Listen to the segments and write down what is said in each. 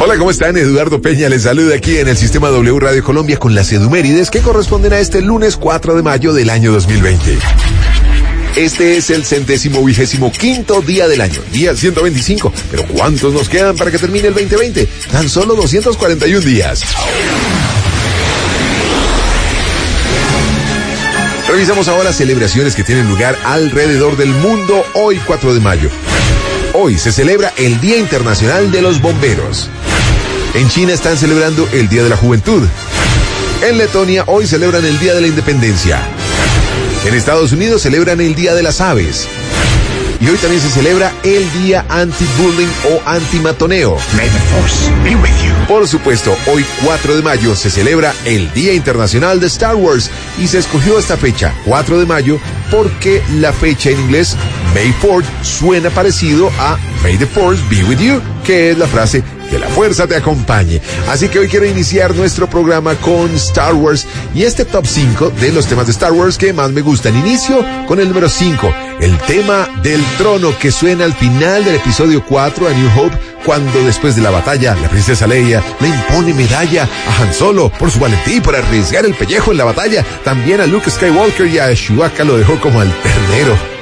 Hola, ¿cómo están? Eduardo Peña les saluda aquí en el Sistema W Radio Colombia con las edumérides que corresponden a este lunes 4 de mayo del año 2020. Este es el 125º día del año, día 125. Pero ¿cuántos nos quedan para que termine el 2020? Tan solo 241 días. Revisamos ahora celebraciones que tienen lugar alrededor del mundo hoy 4 de mayo. Hoy se celebra el Día Internacional de los Bomberos. En China están celebrando el Día de la Juventud. En Letonia hoy celebran el Día de la Independencia. En Estados Unidos celebran el Día de las Aves. Y hoy también se celebra el Día Anti-Bullying o Antimatoneo. May the force be with you. Por supuesto, hoy 4 de mayo se celebra el Día Internacional de Star Wars y se escogió esta fecha, 4 de mayo, porque la fecha en inglés, May 4th, suena parecido a May the Force be with you, que es la frase que la fuerza te acompañe. Así que hoy quiero iniciar nuestro programa con Star Wars y este top 5 de los temas de Star Wars que más me gustan. Inicio con el número 5, el tema del trono que suena al final del episodio 4 a New Hope, cuando después de la batalla la princesa Leia le impone medalla a Han Solo por su valentía y por arriesgar el pellejo en la batalla. También a Luke Skywalker y a Chewbacca lo dejó como al ternero.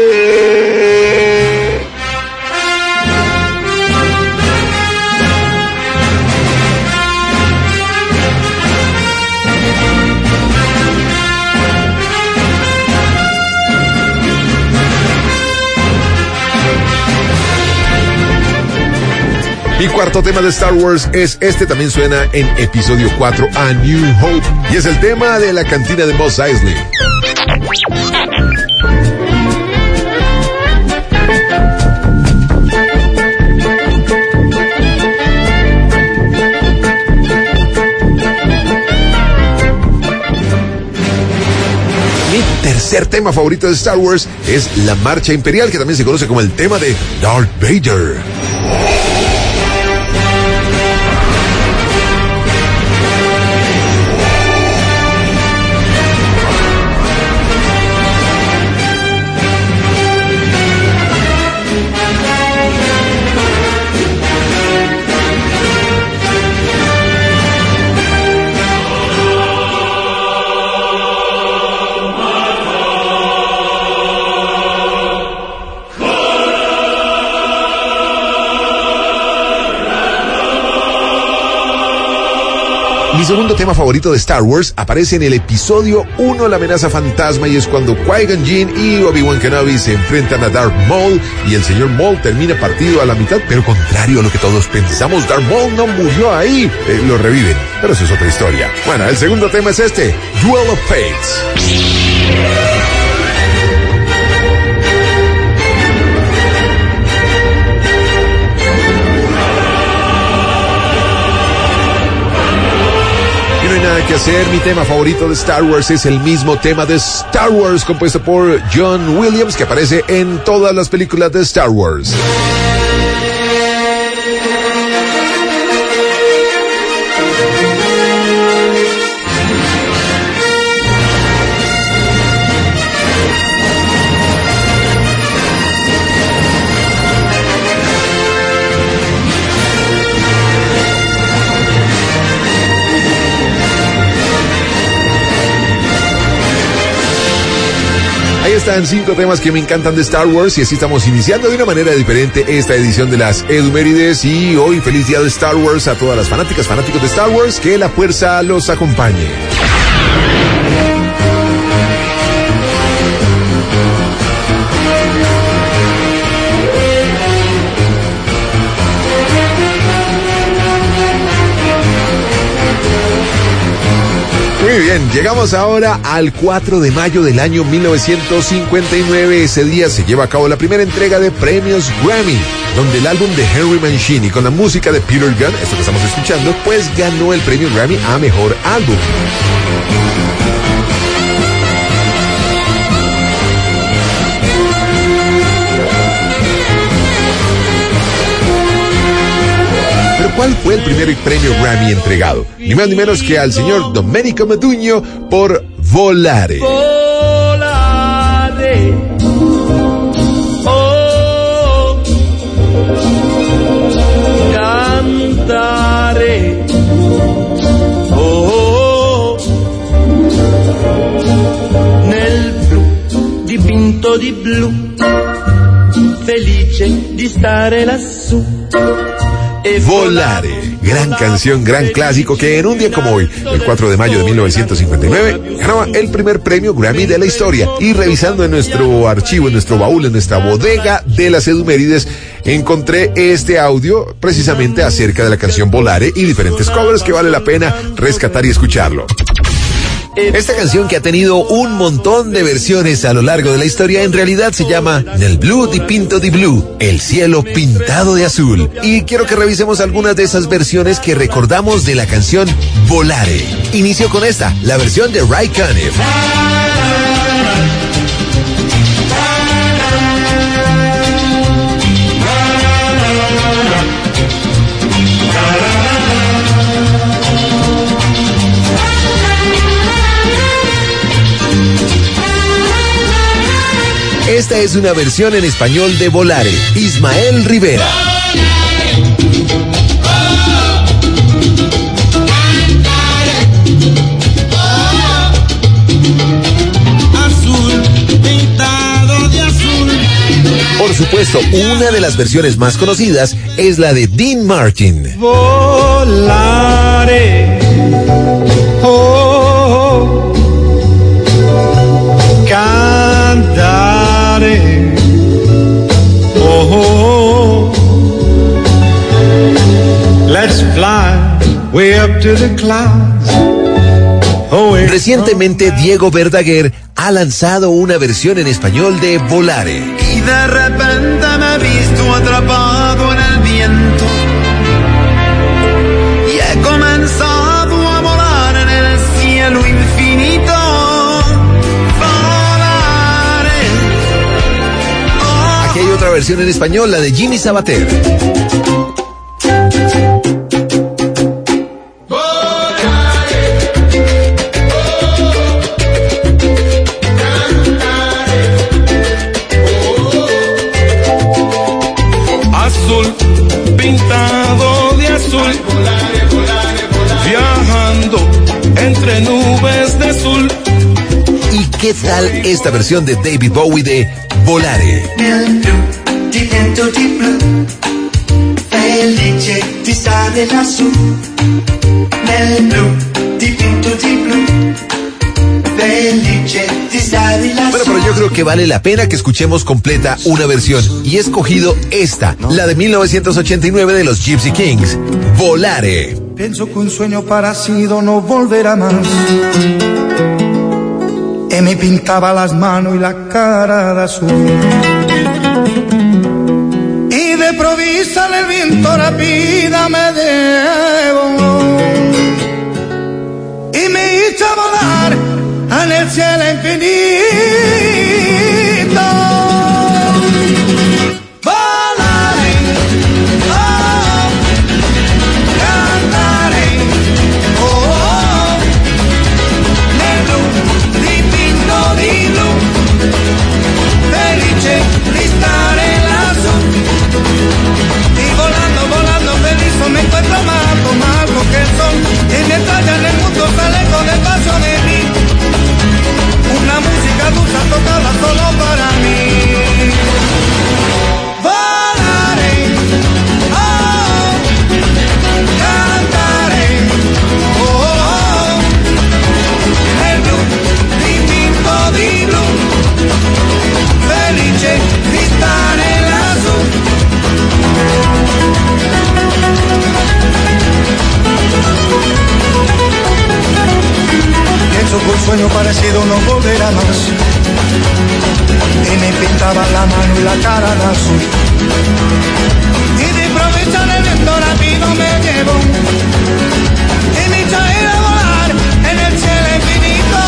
Mi cuarto tema de Star Wars es este, también suena en episodio 4 a New Hope, y es el tema de la cantina de Mos Eisley. Mi tercer tema favorito de Star Wars es la Marcha Imperial, que también se conoce como el tema de Darth Vader. Mi segundo tema favorito de Star Wars aparece en el episodio 1, La Amenaza Fantasma, y es cuando Qui-Gon Jinn y Obi-Wan Kenobi se enfrentan a Darth Maul y el señor Maul termina partido a la mitad, pero contrario a lo que todos pensamos, Darth Maul no murió ahí. Lo reviven, pero eso es otra historia. Bueno, el segundo tema es este, Duel of Fates. No hay nada que hacer, mi tema favorito de Star Wars es el mismo tema de Star Wars, compuesto por John Williams, que aparece en todas las películas de Star Wars. Ahí están 5 temas que me encantan de Star Wars, y así estamos iniciando de una manera diferente esta edición de las Edumérides. Y hoy feliz día de Star Wars a todas las fanáticos de Star Wars, que la fuerza los acompañe. Muy bien, llegamos ahora al 4 de mayo del año 1959. Ese día se lleva a cabo la primera entrega de premios Grammy, donde el álbum de Henry Mancini con la música de Peter Gunn, esto que estamos escuchando, pues ganó el premio Grammy a Mejor Álbum. ¿Cuál fue el primer premio Grammy entregado? Ni más ni menos que al señor Domenico Modugno por Volare. Volare. Oh, canta lassù. Volare, gran canción, gran clásico que en un día como hoy, el 4 de mayo de 1959, ganaba el primer premio Grammy de la historia. Y revisando en nuestro archivo, en nuestro baúl, en nuestra bodega de las Edumérides, encontré este audio precisamente acerca de la canción Volare y diferentes covers que vale la pena rescatar y escucharlo. Esta canción, que ha tenido un montón de versiones a lo largo de la historia, en realidad se llama Nel blu dipinto di blu, el cielo pintado de azul. Y quiero que revisemos algunas de esas versiones que recordamos de la canción Volare. Inicio con esta, la versión de Ray Conniff. Esta es una versión en español de Volare, Ismael Rivera. Azul, pintado de azul. Por supuesto, una de las versiones más conocidas es la de Dean Martin. Volare, oh, cantare, oh, let's fly way up to the clouds. Recientemente, Diego Verdaguer ha lanzado una versión en español de Volare. Y de repente me he visto atrapado en el viento y he comenzado a volar en el cielo infinito. Volaré. Aquí hay otra versión en español, la de Jimmy Sabater. Pintado de azul, viajando entre nubes de azul. ¿Y qué tal esta versión de David Bowie de Volare? Nel blu, divento di blu, felice di stare lassù. Nel blu, divento di blu, felice di stare lassù. Bueno, pero yo creo que vale la pena que escuchemos completa una versión. Y he escogido esta, la de 1989 de los Gypsy Kings, Volare. Penso que un sueño parecido no volverá más. Y me pintaba las manos y la cara de azul. Y de provisa el viento rápida me llevó. Y me hizo volar en el cielo infinito. Volare, oh, cantare, oh, nel blu, dipinto di blu, felice di stare lassù. Y volando, volando feliz me encuentro más que el sol. Y mientras ya en el mundo sale con el paso de mí. Una música dulce tocada solo para mí. Volare, oh, cantare, oh, nel blu, dipinto di blu, felice di stare lassù. Pienso que un sueño parecido no volverá más. Y me pintaba la mano y la cara de azul. Y de improviso el viento rápido me llevó. Y me hizo ir a volar en el cielo infinito.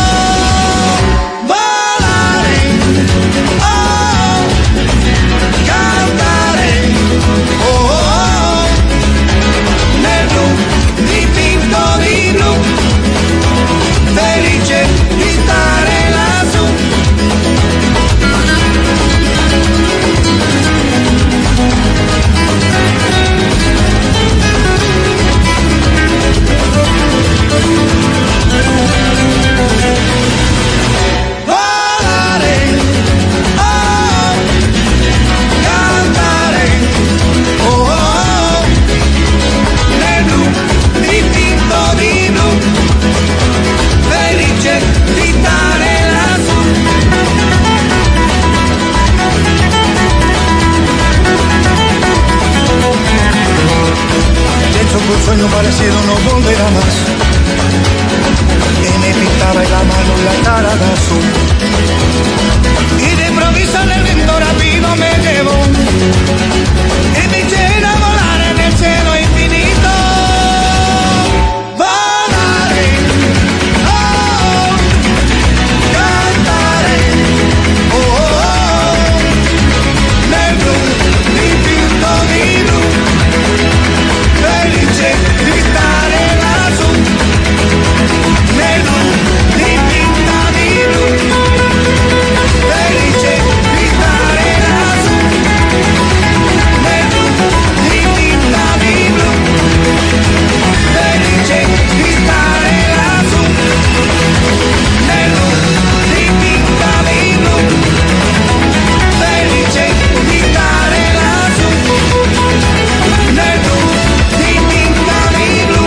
Volare, oh, cantare, oh, nel blu, dipinto di blu, felice di stare lassù. sueño parecido no volverá más. Que me pintaba en la mano y la cara de azul. Y de improviso en el viento rápido me llevó. Y me llena a volar en el cielo infinito. Volaré, oh, cantaré, oh, oh, oh. Nel blu, dipinto di blu. Felice di stare lassù. Nel blu, dipinta di blu. Felice di stare lassù. Nel blu, dipinta di blu. Felice di stare lassù. Nel blu, dipinta di blu. Felice di stare lassù. Nel blu, dipinta di blu.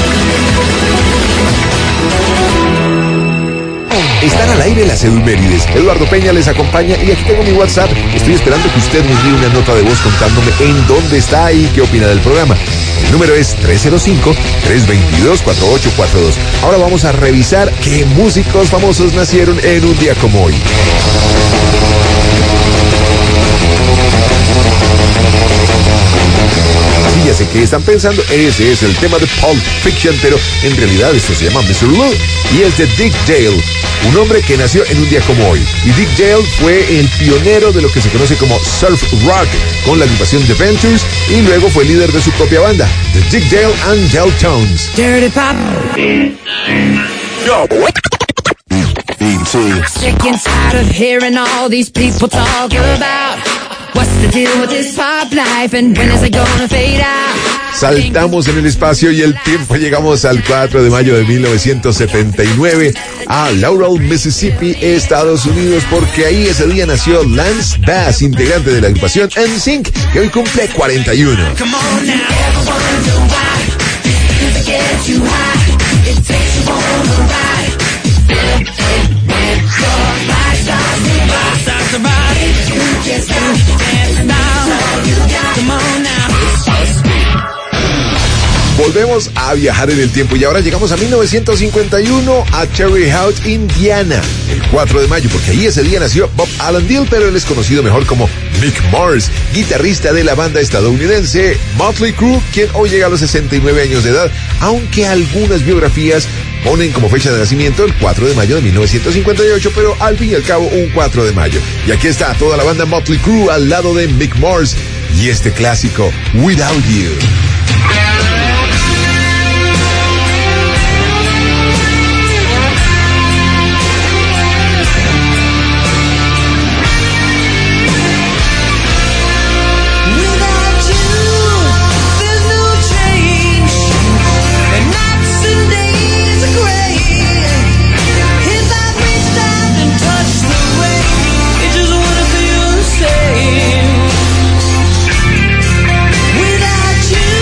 Están al aire las Edumérides. Eduardo Peña les acompaña y aquí tengo mi WhatsApp. Estoy esperando que usted me envíe una nota de voz contándome en dónde está y qué opina del programa. El número es 305-322-4842. Ahora vamos a revisar qué músicos famosos nacieron en un día como hoy. Sí, ya sé que están pensando, ese es el tema de Pulp Fiction, pero en realidad esto se llama Mr. Lou y es de Dick Dale, un hombre que nació en un día como hoy. Y Dick Dale fue el pionero de lo que se conoce como surf rock con la agrupación The Ventures y luego fue líder de su propia banda, The Dick Dale and Dale Tones. Dirty Pop. Sick and tired of hearing all these people talk about what's the deal with this pop life and when is it gonna fade out. Saltamos en el espacio y el tiempo, llegamos al 4 de mayo de 1979 a Laurel, Mississippi, Estados Unidos, porque ahí ese día nació Lance Bass, integrante de la agrupación NSYNC, que hoy cumple 41. Come on now, everyone know why. Does it get you high? It takes you on a ride. You can't stop dancing now. Come on now. Volvemos a viajar en el tiempo y ahora llegamos a 1951 a Cherry House, Indiana, el 4 de mayo, porque ahí ese día nació Bob Allendale, pero él es conocido mejor como Mick Mars, guitarrista de la banda estadounidense Motley Crue, quien hoy llega a los 69 años de edad, aunque algunas biografías ponen como fecha de nacimiento el 4 de mayo de 1958, pero al fin y al cabo un 4 de mayo. Y aquí está toda la banda Motley Crue al lado de Mick Mars y este clásico Without You. Without you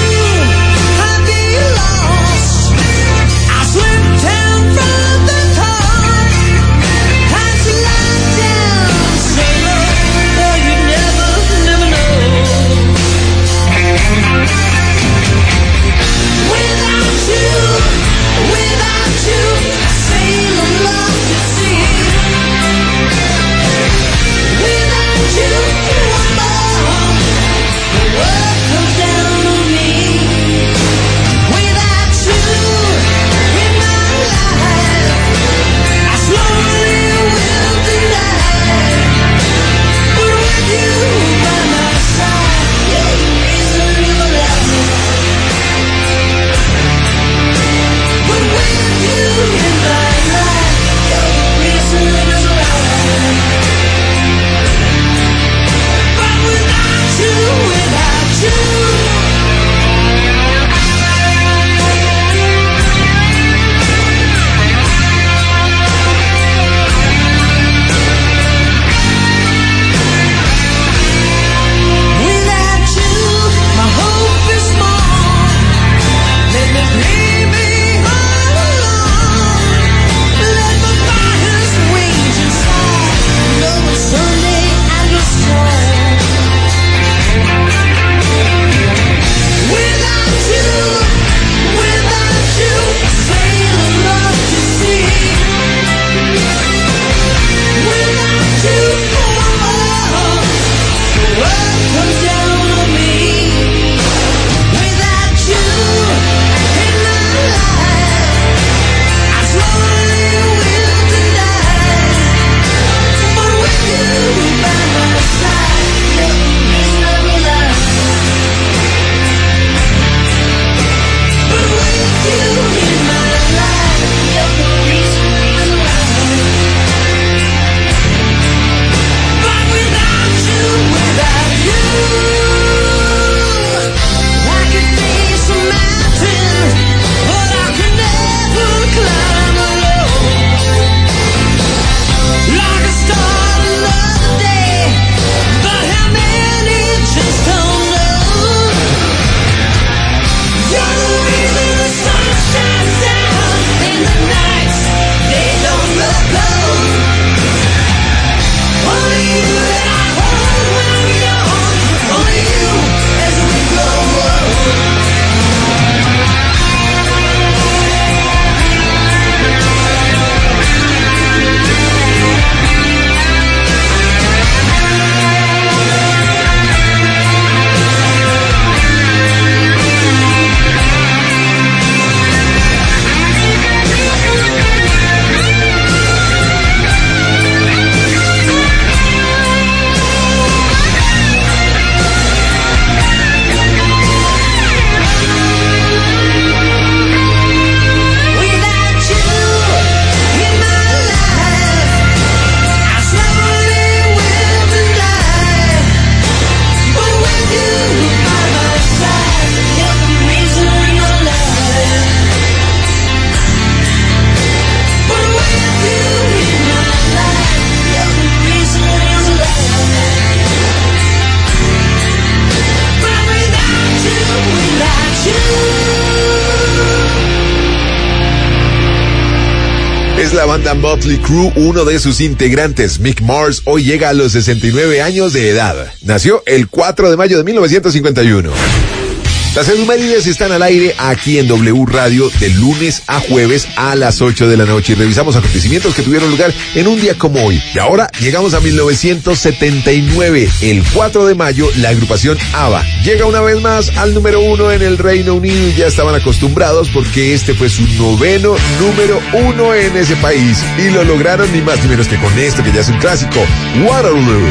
Es la banda Motley Crue. Uno de sus integrantes, Mick Mars, hoy llega a los 69 años de edad. Nació el 4 de mayo de 1951. Las efemérides están al aire aquí en W Radio de lunes a jueves a las 8 de la noche y revisamos acontecimientos que tuvieron lugar en un día como hoy. Y ahora llegamos a 1979. El 4 de mayo, la agrupación ABBA llega una vez más al número 1 en el Reino Unido y ya estaban acostumbrados porque este fue su noveno número 1 en ese país. Y lo lograron ni más ni menos que con esto que ya es un clásico, Waterloo.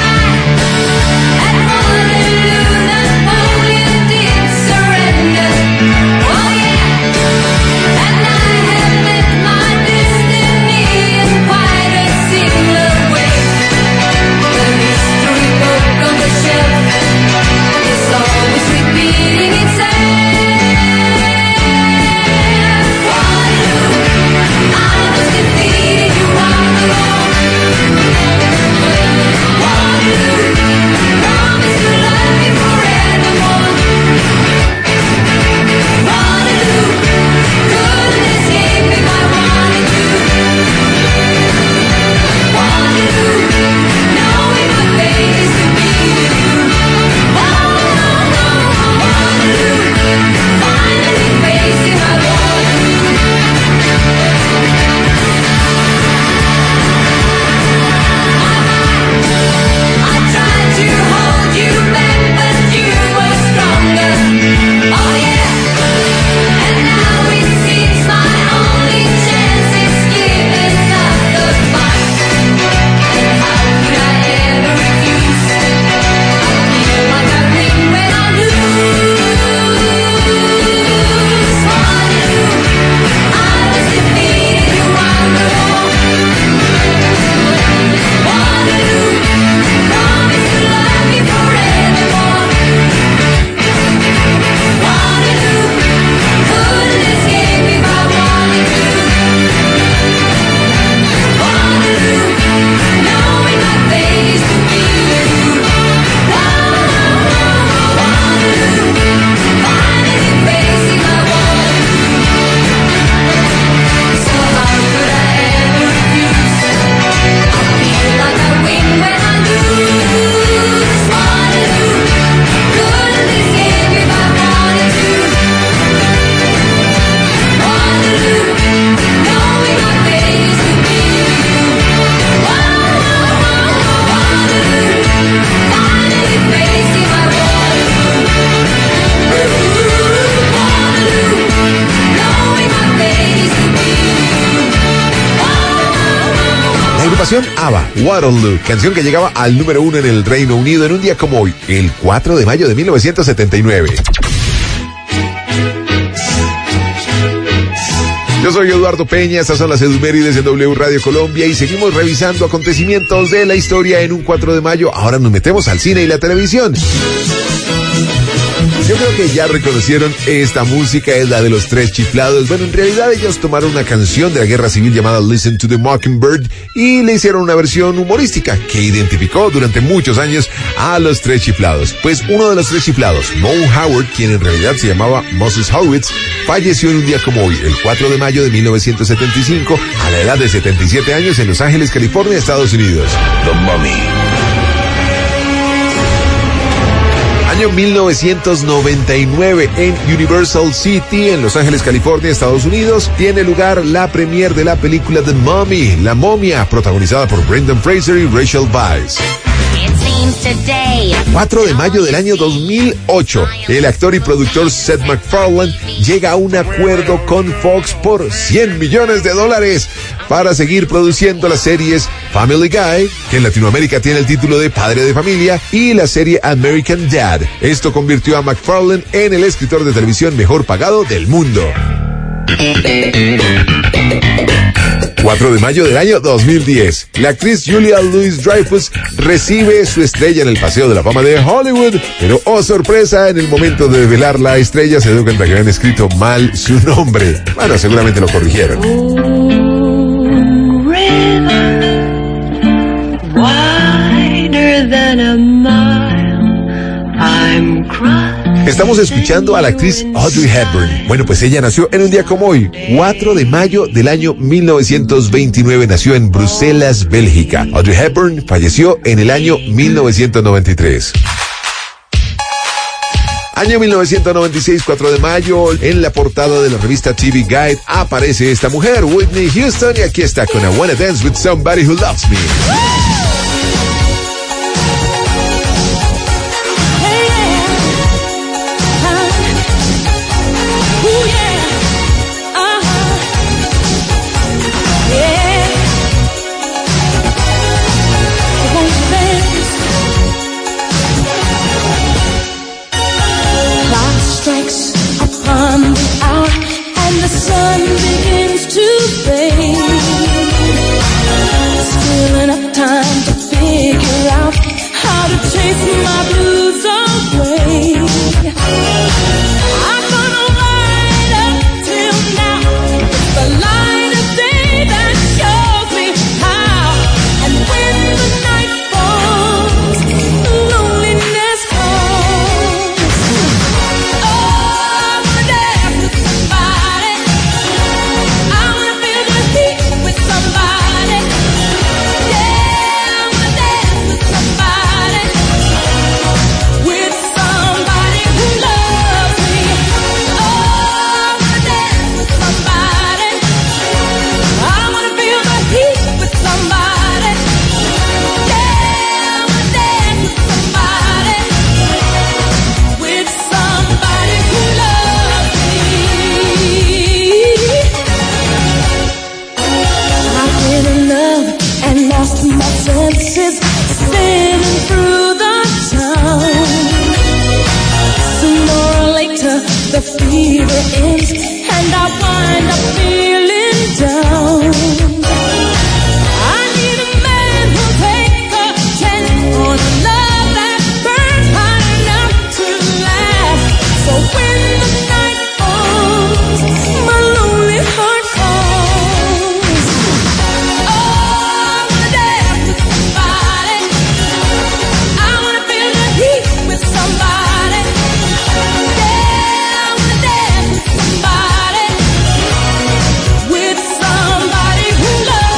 ABBA, Waterloo, canción que llegaba al número 1 en el Reino Unido en un día como hoy, el 4 de mayo de 1979. Yo soy Eduardo Peña, estas son las efemérides en W Radio Colombia y seguimos revisando acontecimientos de la historia en un 4 de mayo. Ahora nos metemos al cine y la televisión. Yo creo que ya reconocieron esta música, es la de los Tres Chiflados. Bueno, en realidad ellos tomaron una canción de la Guerra Civil llamada Listen to the Mockingbird y le hicieron una versión humorística que identificó durante muchos años a los Tres Chiflados. Pues uno de los Tres Chiflados, Moe Howard, quien en realidad se llamaba Moses Horowitz, falleció en un día como hoy, el 4 de mayo de 1975, a la edad de 77 años en Los Ángeles, California, Estados Unidos. The Mummy. Año 1999 en Universal City, en Los Ángeles, California, Estados Unidos, tiene lugar la premiere de la película The Mummy, La Momia, protagonizada por Brendan Fraser y Rachel Weisz. 4 de mayo del año 2008, el actor y productor Seth MacFarlane llega a un acuerdo con Fox por $100 millones para seguir produciendo las series Family Guy, que en Latinoamérica tiene el título de Padre de Familia, y la serie American Dad. Esto convirtió a MacFarlane en el escritor de televisión mejor pagado del mundo. 4 de mayo del año 2010, la actriz Julia Louis-Dreyfus recibe su estrella en el Paseo de la Fama de Hollywood, pero oh sorpresa, en el momento de develar la estrella se dio cuenta que habían escrito mal su nombre. Bueno, seguramente lo corrigieron. Estamos escuchando a la actriz Audrey Hepburn. Bueno, pues ella nació en un día como hoy, 4 de mayo del año 1929. Nació en Bruselas, Bélgica. Audrey Hepburn falleció en el año 1993. Año 1996, 4 de mayo, en la portada de la revista TV Guide aparece esta mujer, Whitney Houston, y aquí está con I Wanna Dance With Somebody Who Loves Me. Somebody who loves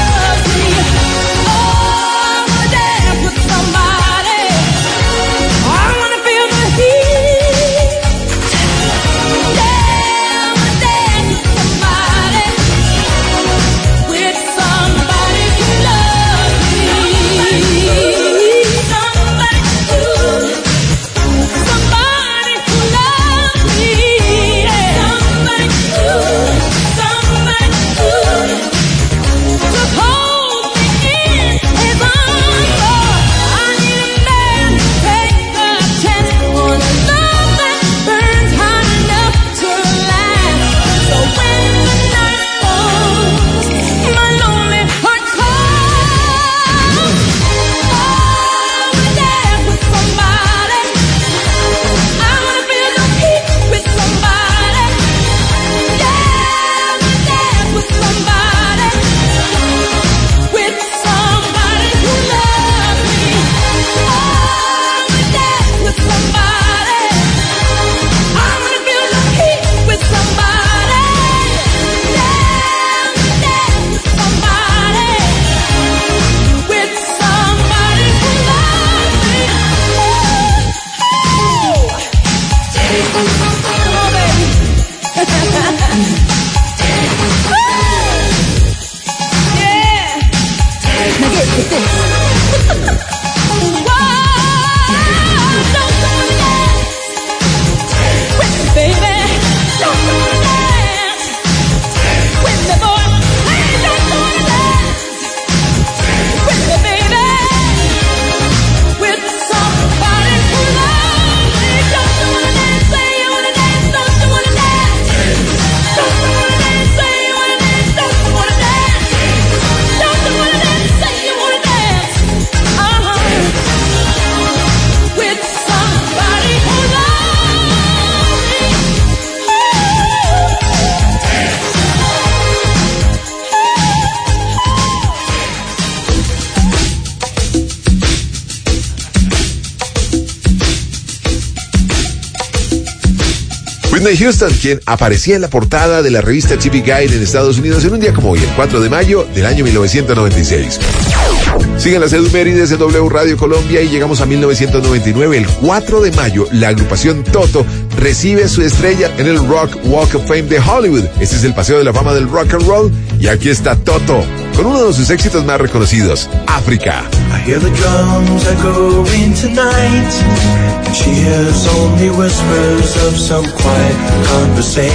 Whitney Houston, quien aparecía en la portada de la revista TV Guide en Estados Unidos en un día como hoy, el 4 de mayo del año 1996. Siguen las efemérides de W Radio Colombia y llegamos a 1999. El 4 de mayo, la agrupación Toto recibe su estrella en el Rock Walk of Fame de Hollywood. Este es el Paseo de la Fama del Rock and Roll y aquí está Toto con uno de sus éxitos más reconocidos, África. I hear the drums echoing tonight, and she hears only whispers of some quiet conversation.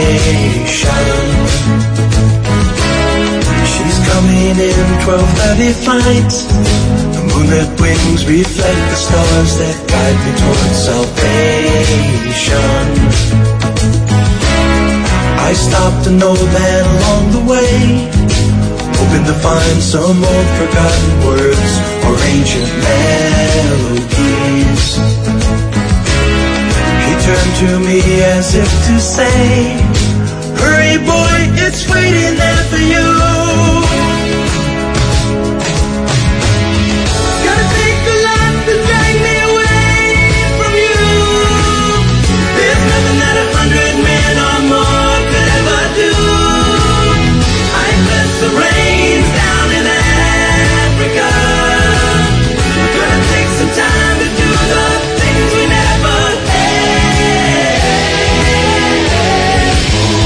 She's coming in 12:30 flight. The moonlit wings reflect the stars that guide me towards salvation. I stopped an old man along the way, hoping to find some old forgotten words or ancient melodies. He turned to me as if to say, hurry boy, it's waiting there for you. Gotta take a lot to drag me away from you. There's nothing that 100 men or more could ever do. I bless the rains down in Africa. We're gonna take some time to do the things we never had.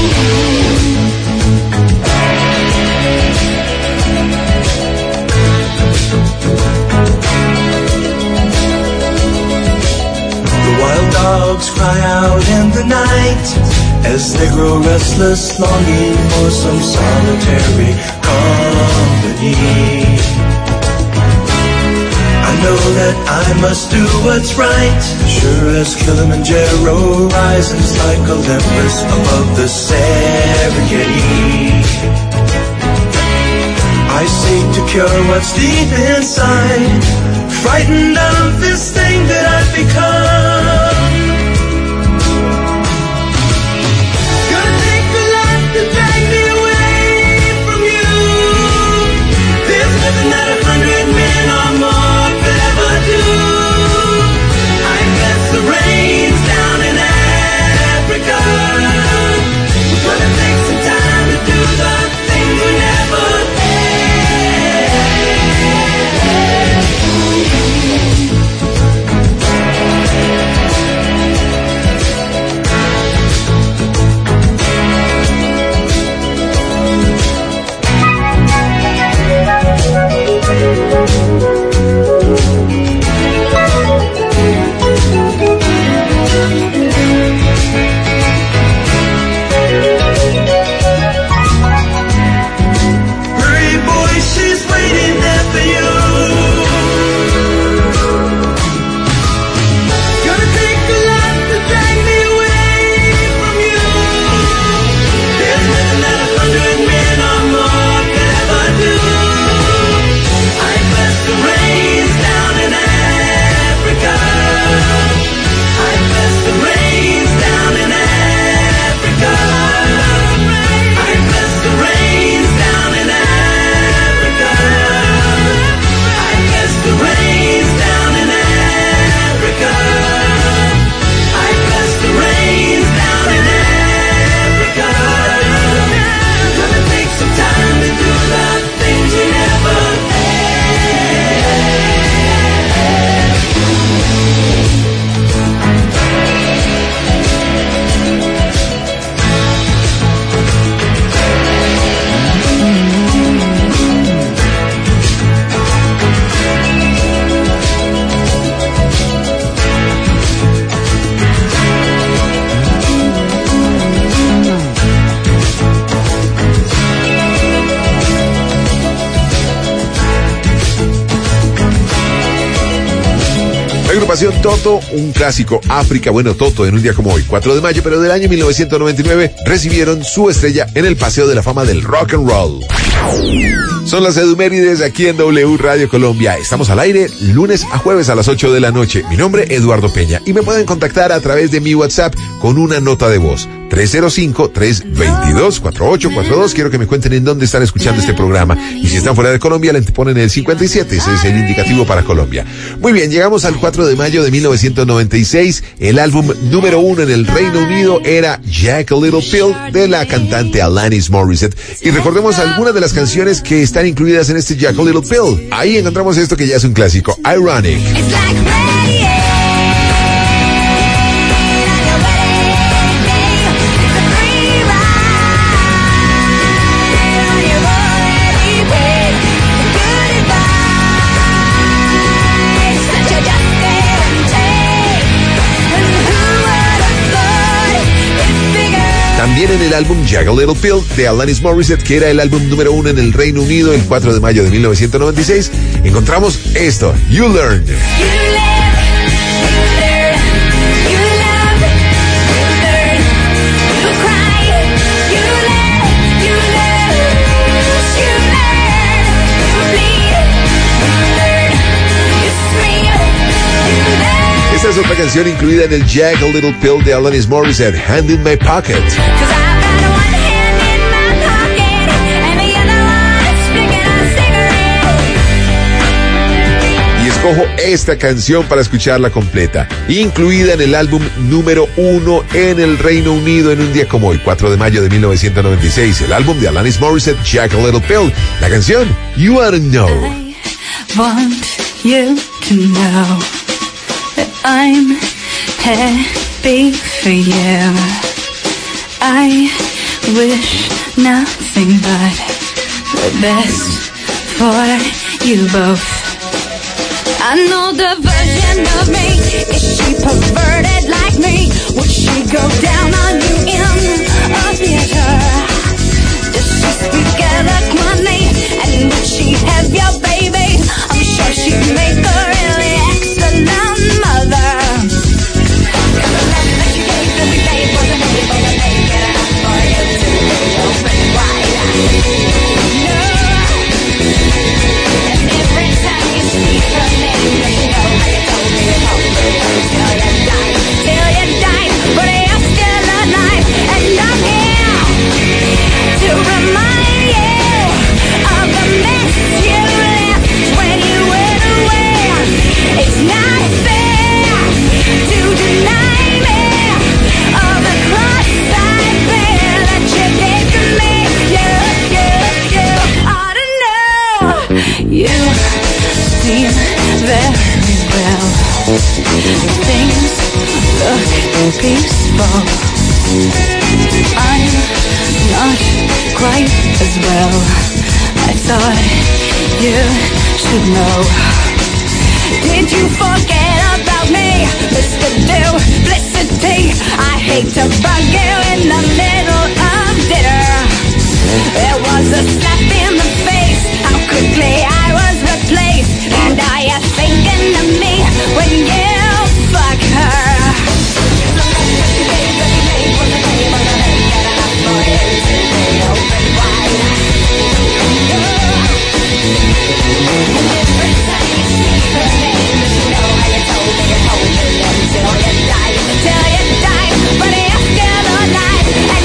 The wild dogs cry out in the night as they grow restless, longing for some solitary company. I know that I must do what's right, sure as Kilimanjaro rises like Olympus above the Serengeti. I seek to cure what's deep inside, frightened of this thing that I've become. Gonna take a lot to drag me away from you. There's nothing that 100 men or more could ever do. I bless the rains down in Africa. We're gonna take some time to do the things we never agrupación Toto, un clásico, África. Bueno, Toto en un día como hoy, 4 de mayo, pero del año 1999, recibieron su estrella en el Paseo de la Fama del Rock and Roll. Son las efemérides aquí en W Radio Colombia. Estamos al aire lunes a jueves a las 8 de la noche. Mi nombre es Eduardo Peña y me pueden contactar a través de mi WhatsApp con una nota de voz. 305-322-4842. Quiero que me cuenten en dónde están escuchando este programa. Y si están fuera de Colombia, le ponen el 57. Ese es el indicativo para Colombia. Muy bien, llegamos al 4 de mayo de 1996. El álbum número 1 en el Reino Unido era Jack a Little Pill de la cantante Alanis Morissette. Y recordemos algunas de las canciones que están incluidas en este Jack a Little Pill. Ahí encontramos esto que ya es un clásico, Ironic. También en el álbum Jack a Little Pill de Alanis Morissette, que era el álbum número 1 en el Reino Unido el 4 de mayo de 1996, encontramos esto, You Learn. Esta es otra canción incluida en el Jack a Little Pill de Alanis Morissette, Hand in My Pocket. Y escojo esta canción para escucharla completa, incluida en el álbum número 1 en el Reino Unido en un día como hoy, 4 de mayo de 1996, el álbum de Alanis Morissette, Jack a Little Pill, la canción You Ought to Know. I want you to know I'm happy for you. I wish nothing but the best for you both. I know the version of me. Is she perverted like me? Would she go down on you in a theater? Does she speak eloquently? And would she have your baby? I'm sure she'd make a really excellent mother. Cause the love that you gave to me, babe, wasn't able to make it enough for you to be open wide. No. And every time you speak her name, you know how you told me you hope till you die. Till you die, but you're still alive. And I'm here to remind you of the mess you left when you went away. It's not fair to deny me of the cross I bear that you gave to me. You ought to know. You seem very well. Things look peaceful. I'm not quite as well. I thought you should know. Did you forget about me, Mr. Duplicity? I hate to bug you in the middle of dinner. It was a slap in the face, how quickly I was replaced. And are you thinking of me when you fuck her? Till you die, but you're still alive.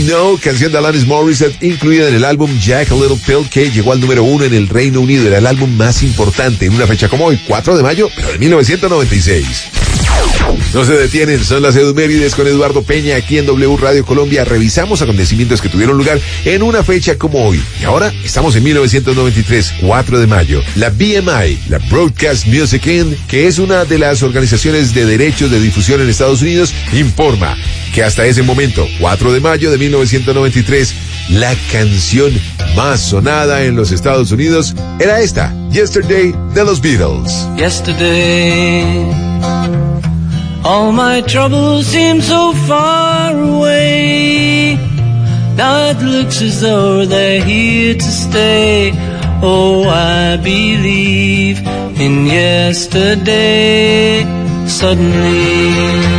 Know, canción de Alanis Morissette, incluida en el álbum Jack a Little Pill, que llegó al número 1 en el Reino Unido. Era el álbum más importante en una fecha como hoy, 4 de mayo, pero de 1996. No se detienen, son las Edumérides con Eduardo Peña aquí en W Radio Colombia. Revisamos acontecimientos que tuvieron lugar en una fecha como hoy. Y ahora estamos en 1993, 4 de mayo. La BMI, la Broadcast Music Inc., que es una de las organizaciones de derechos de difusión en Estados Unidos, informa que hasta ese momento, 4 de mayo de 1993, la canción más sonada en los Estados Unidos era esta, Yesterday, de los Beatles. Yesterday, all my troubles seem so far away. Now it looks as though they're here to stay. Oh, I believe in yesterday. Suddenly,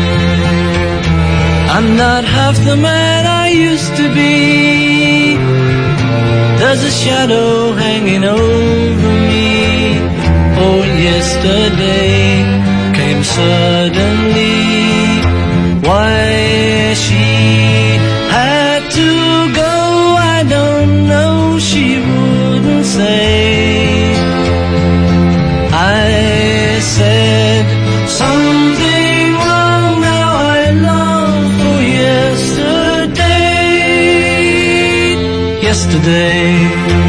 I'm not half the man I used to be. There's a shadow hanging over me. Oh, yesterday came suddenly. Why she had to go, I don't know, she wouldn't say. I said something wrong, now I long for yesterday. Yesterday,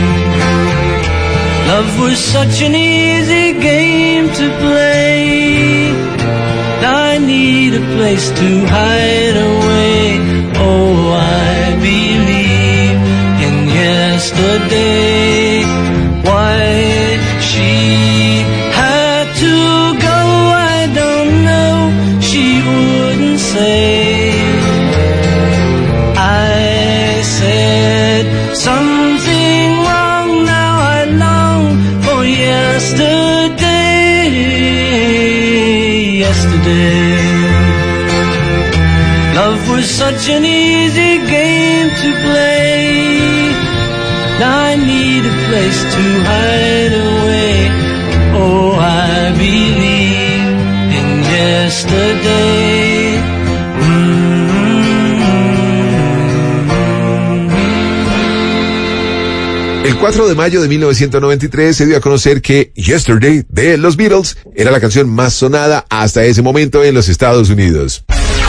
love was such an easy game to play. Now I need a place to hide away. Oh, I believe in yesterday. Why she had to go, I don't know, she wouldn't say. I said something wrong, now I long for yesterday. Yesterday, love was such an easy game to play. Now I need a place to hide away. Oh, I believe in yesterday. El 4 de mayo de 1993 se dio a conocer que Yesterday de los Beatles era la canción más sonada hasta ese momento en los Estados Unidos.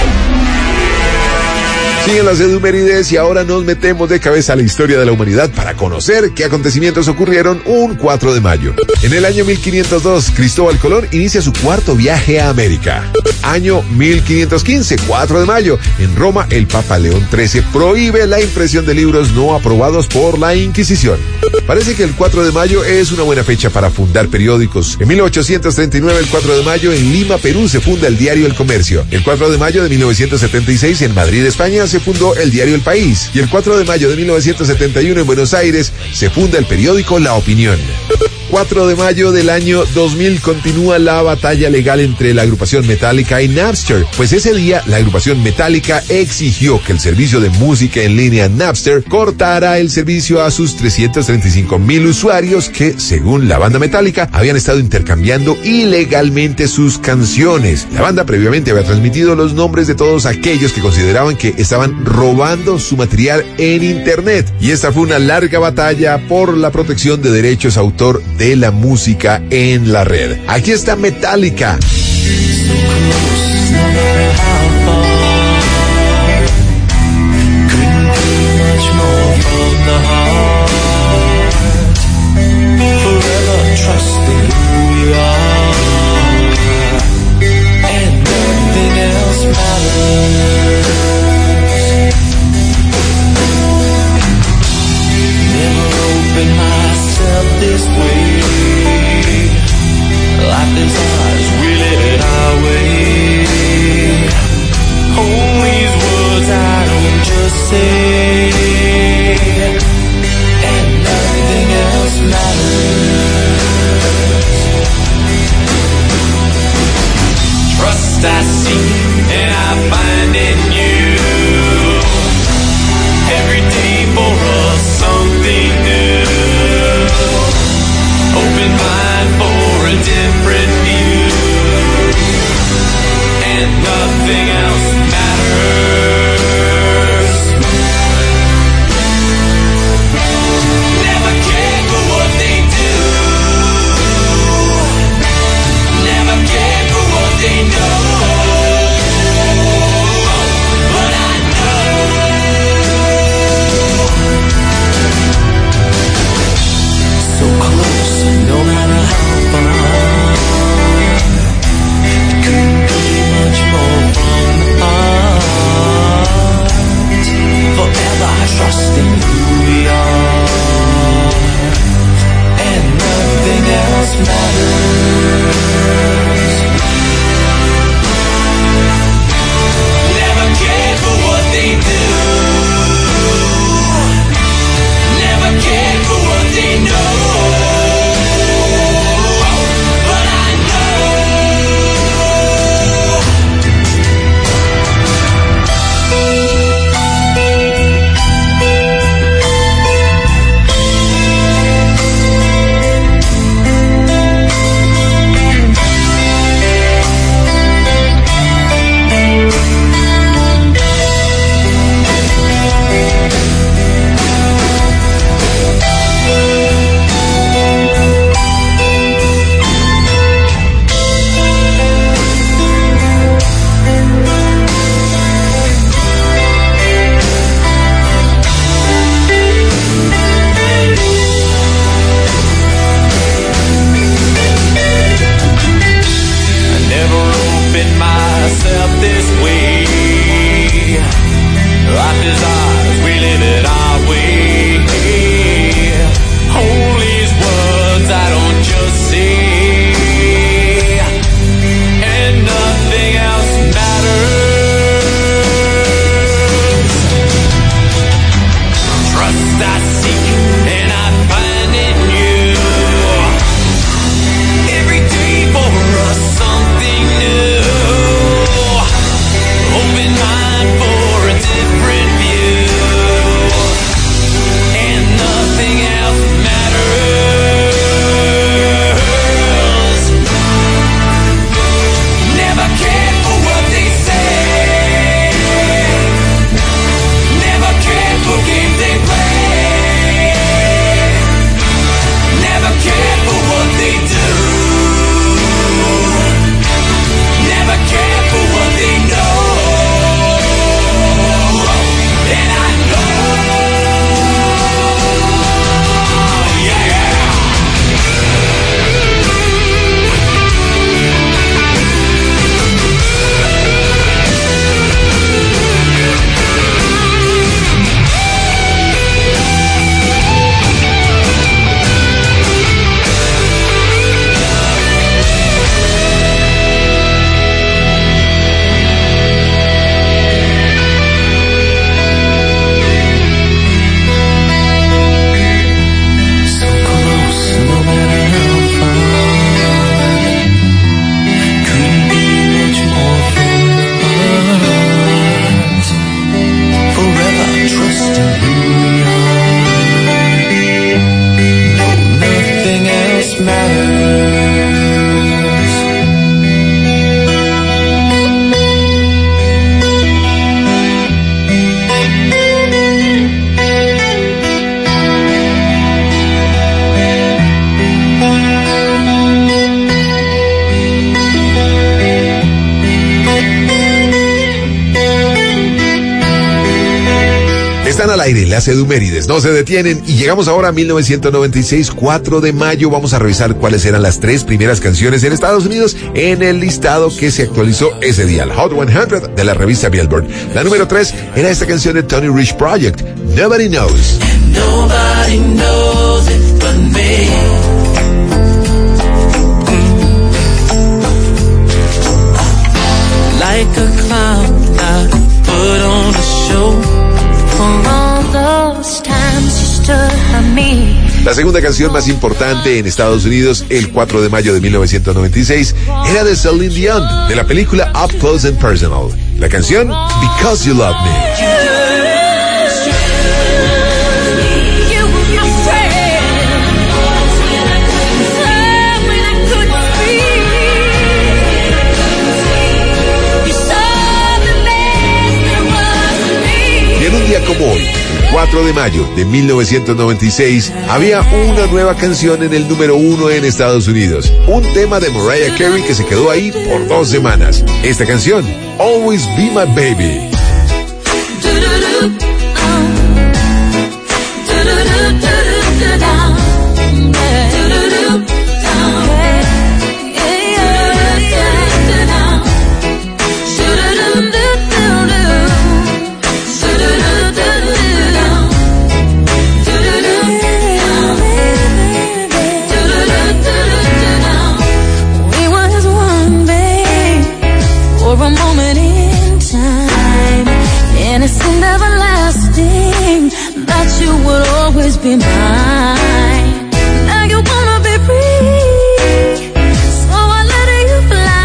Siguen las Edumérides y ahora nos metemos de cabeza a la historia de la humanidad para conocer qué acontecimientos ocurrieron un 4 de mayo. En el año 1502, Cristóbal Colón inicia su cuarto viaje a América. Año 1515, 4 de mayo, en Roma, el Papa León XIII prohíbe la impresión de libros no aprobados por la Inquisición. Parece que el 4 de mayo es una buena fecha para fundar periódicos. En 1839, el 4 de mayo, en Lima, Perú, se funda el diario El Comercio. El 4 de mayo de 1976, en Madrid, España, se fundó el diario El País. Y el 4 de mayo de 1971, en Buenos Aires, se funda el periódico La Opinión. 4 de mayo del año 2000 continúa la batalla legal entre la agrupación Metallica y Napster, pues ese día la agrupación Metallica exigió que el servicio de música en línea Napster cortara el servicio a sus 335,000 usuarios que, según la banda Metallica, habían estado intercambiando ilegalmente sus canciones. La banda previamente había transmitido los nombres de todos aquellos que consideraban que estaban robando su material en Internet. Y esta fue una larga batalla por la protección de derechos autor de la música en la red. Aquí está Metallica. This way, life is ours, we live it our way. Oh, these words I don't just say, and nothing else matters. Trust I see, and I find in you. Every day for us something new. Open mind for a different view, and nothing else matters. al aire, las Edumérides no se detienen y llegamos ahora a 1996, 4 de mayo. Vamos a revisar cuáles eran las 3 primeras canciones en Estados Unidos en el listado que se actualizó ese día, el Hot 100 de la revista Billboard. La número 3 era esta canción de Tony Rich Project, Nobody Knows. Nobody knows it but me. Like a clown, I put on a show. For all those times you stood by me. La segunda canción más importante en Estados Unidos el 4 de mayo de 1996 era de Celine Dion, de la película Up Close and Personal. La canción Because You Love Me. Como hoy, el 4 de mayo de 1996, había una nueva canción en el número 1 en Estados Unidos. Un tema de Mariah Carey que se quedó ahí por 2 semanas. Esta canción, Always Be My Baby. Be mine. Now you wanna be free, so I let you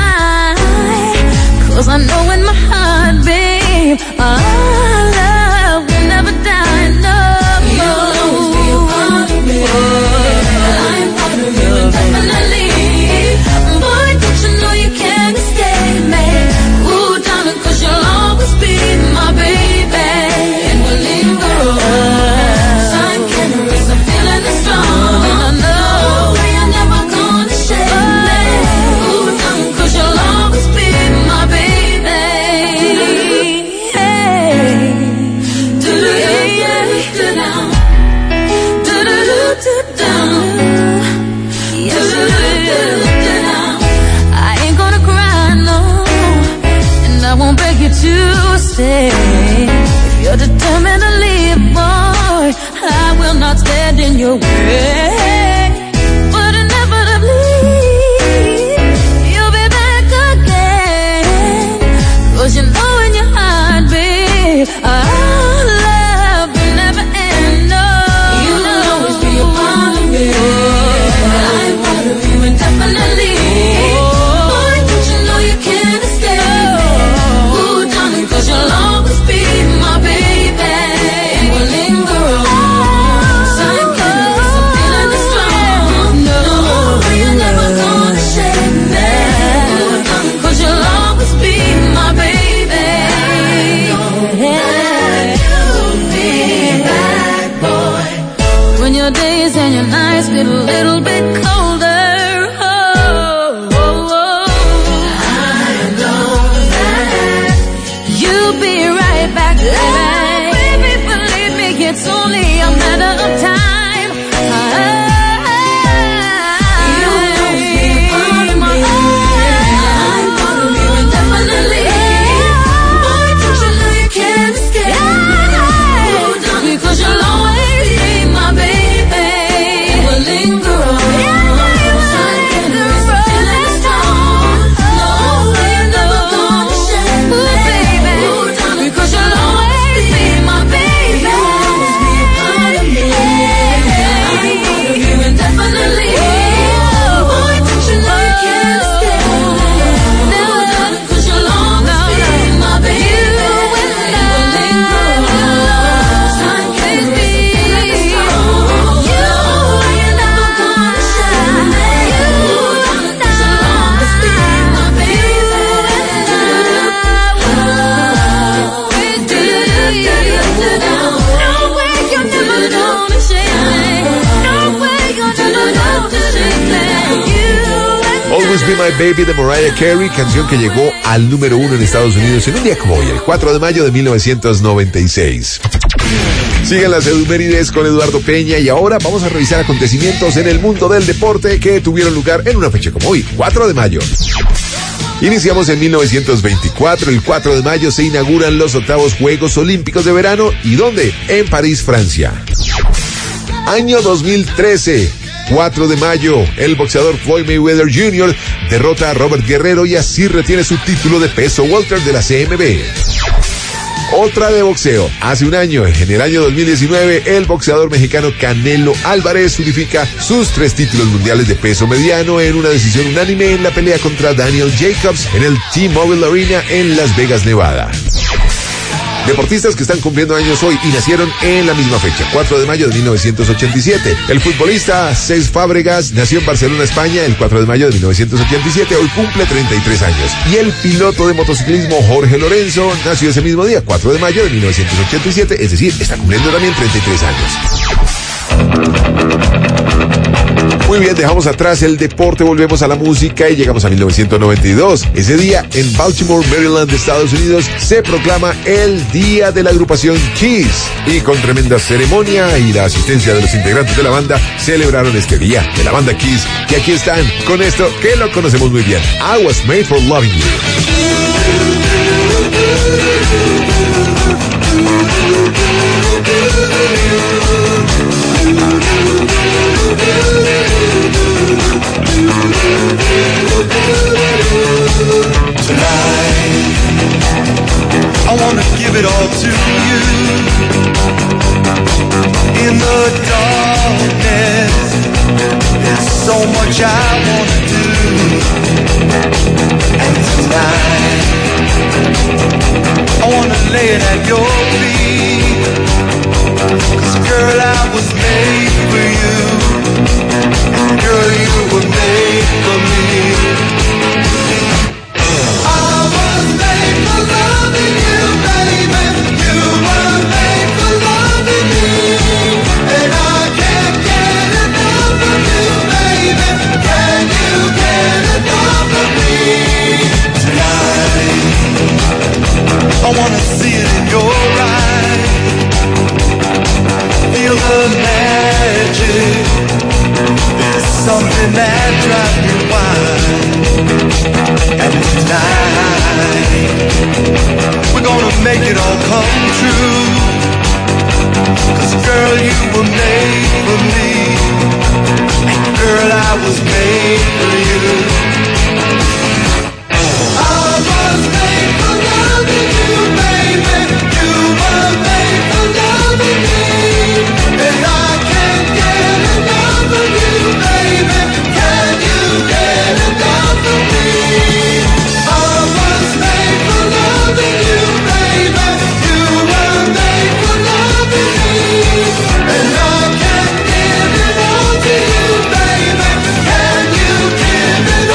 fly. 'Cause I know in my heart, babe, our love will never die. No, you'll always be a part of me. I'm part of you indefinitely. Boy, don't you know you can't escape me? Ooh, darling, 'cause you'll always be my baby, and we'll linger on. To stay, if you're determined to leave, boy, I will not stand in your way. But inevitably, you'll be back again. 'Cause you know in your heart, babe, our love will never end. No, you'll always be a part of me. I'm part of you indefinitely. Boy, don't you know you can't escape? 'Cause you'll always be my baby, and we'll linger on. So I'm getting some feeling this strong. No, you're never gonna shake me. 'Cause you'll always be my baby. You'll be back, boy. When your days and your nights get a little bit colder. Oh, baby, believe me, it's only a matter of time. You'll always be a part of me. I'm part of you indefinitely. Boy, don't you know you can't escape? Oh, darling, 'cause you'll always be my baby. We'll linger on. So I can't erase the feeling strong. No, you're never gonna shake me. Ooh, baby. Ooh, darling, 'cause you'll always Always Be My Baby de Mariah Carey, canción que llegó al número 1 en Estados Unidos en un día como hoy, el 4 de mayo de 1996. Siguen las efemérides con Eduardo Peña y ahora vamos a revisar acontecimientos en el mundo del deporte que tuvieron lugar en una fecha como hoy, 4 de mayo. Iniciamos en 1924, el 4 de mayo se inauguran los 8º Juegos Olímpicos de Verano. ¿Y dónde? En París, Francia. Año 2013, 4 de mayo, el boxeador Floyd Mayweather Jr. derrota a Robert Guerrero y así retiene su título de peso welter de la CMB. Otra de boxeo. Hace un año, en el año 2019, el boxeador mexicano Canelo Álvarez unifica sus 3 títulos mundiales de peso mediano en una decisión unánime en la pelea contra Daniel Jacobs en el T-Mobile Arena en Las Vegas, Nevada. Deportistas que están cumpliendo años hoy y nacieron en la misma fecha, 4 de mayo de 1987. El futbolista Cesc Fábregas nació en Barcelona, España, el 4 de mayo de 1987. Hoy cumple 33 años. Y el piloto de motociclismo Jorge Lorenzo nació ese mismo día, 4 de mayo de 1987, es decir, está cumpliendo también 33 años. Muy bien, dejamos atrás el deporte, volvemos a la música y llegamos a 1992. Ese día, en Baltimore, Maryland, Estados Unidos, se proclama el Día de la Agrupación Kiss. Y con tremenda ceremonia y la asistencia de los integrantes de la banda, celebraron este día de la banda Kiss, que aquí están con esto que lo conocemos muy bien. I Was Made for Loving You. Tonight, I wanna give it all to you. In the darkness, there's so much I wanna do. And tonight, I wanna lay it at your feet. 'Cause girl, I was made for you. And girl, you were made for me. I wanna see it in your eyes. Feel the magic. There's something that drives me wild. And tonight, we're gonna make it all come true. 'Cause girl, you were made for me. And girl, I was made for you. Give it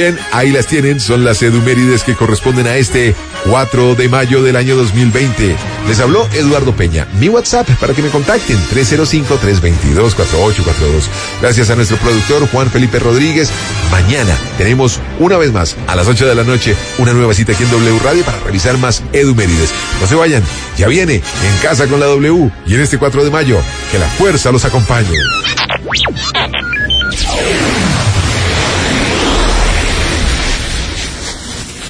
bien, ahí las tienen, son las edumérides que corresponden a este 4 de mayo del año 2020. Les habló Eduardo Peña. Mi WhatsApp para que me contacten, 305-322-4842. Gracias a nuestro productor Juan Felipe Rodríguez. Mañana tenemos una vez más a las 8 de la noche una nueva cita aquí en W Radio para revisar más edumérides. No se vayan, ya viene En Casa con la W y en este 4 de mayo, que la fuerza los acompañe.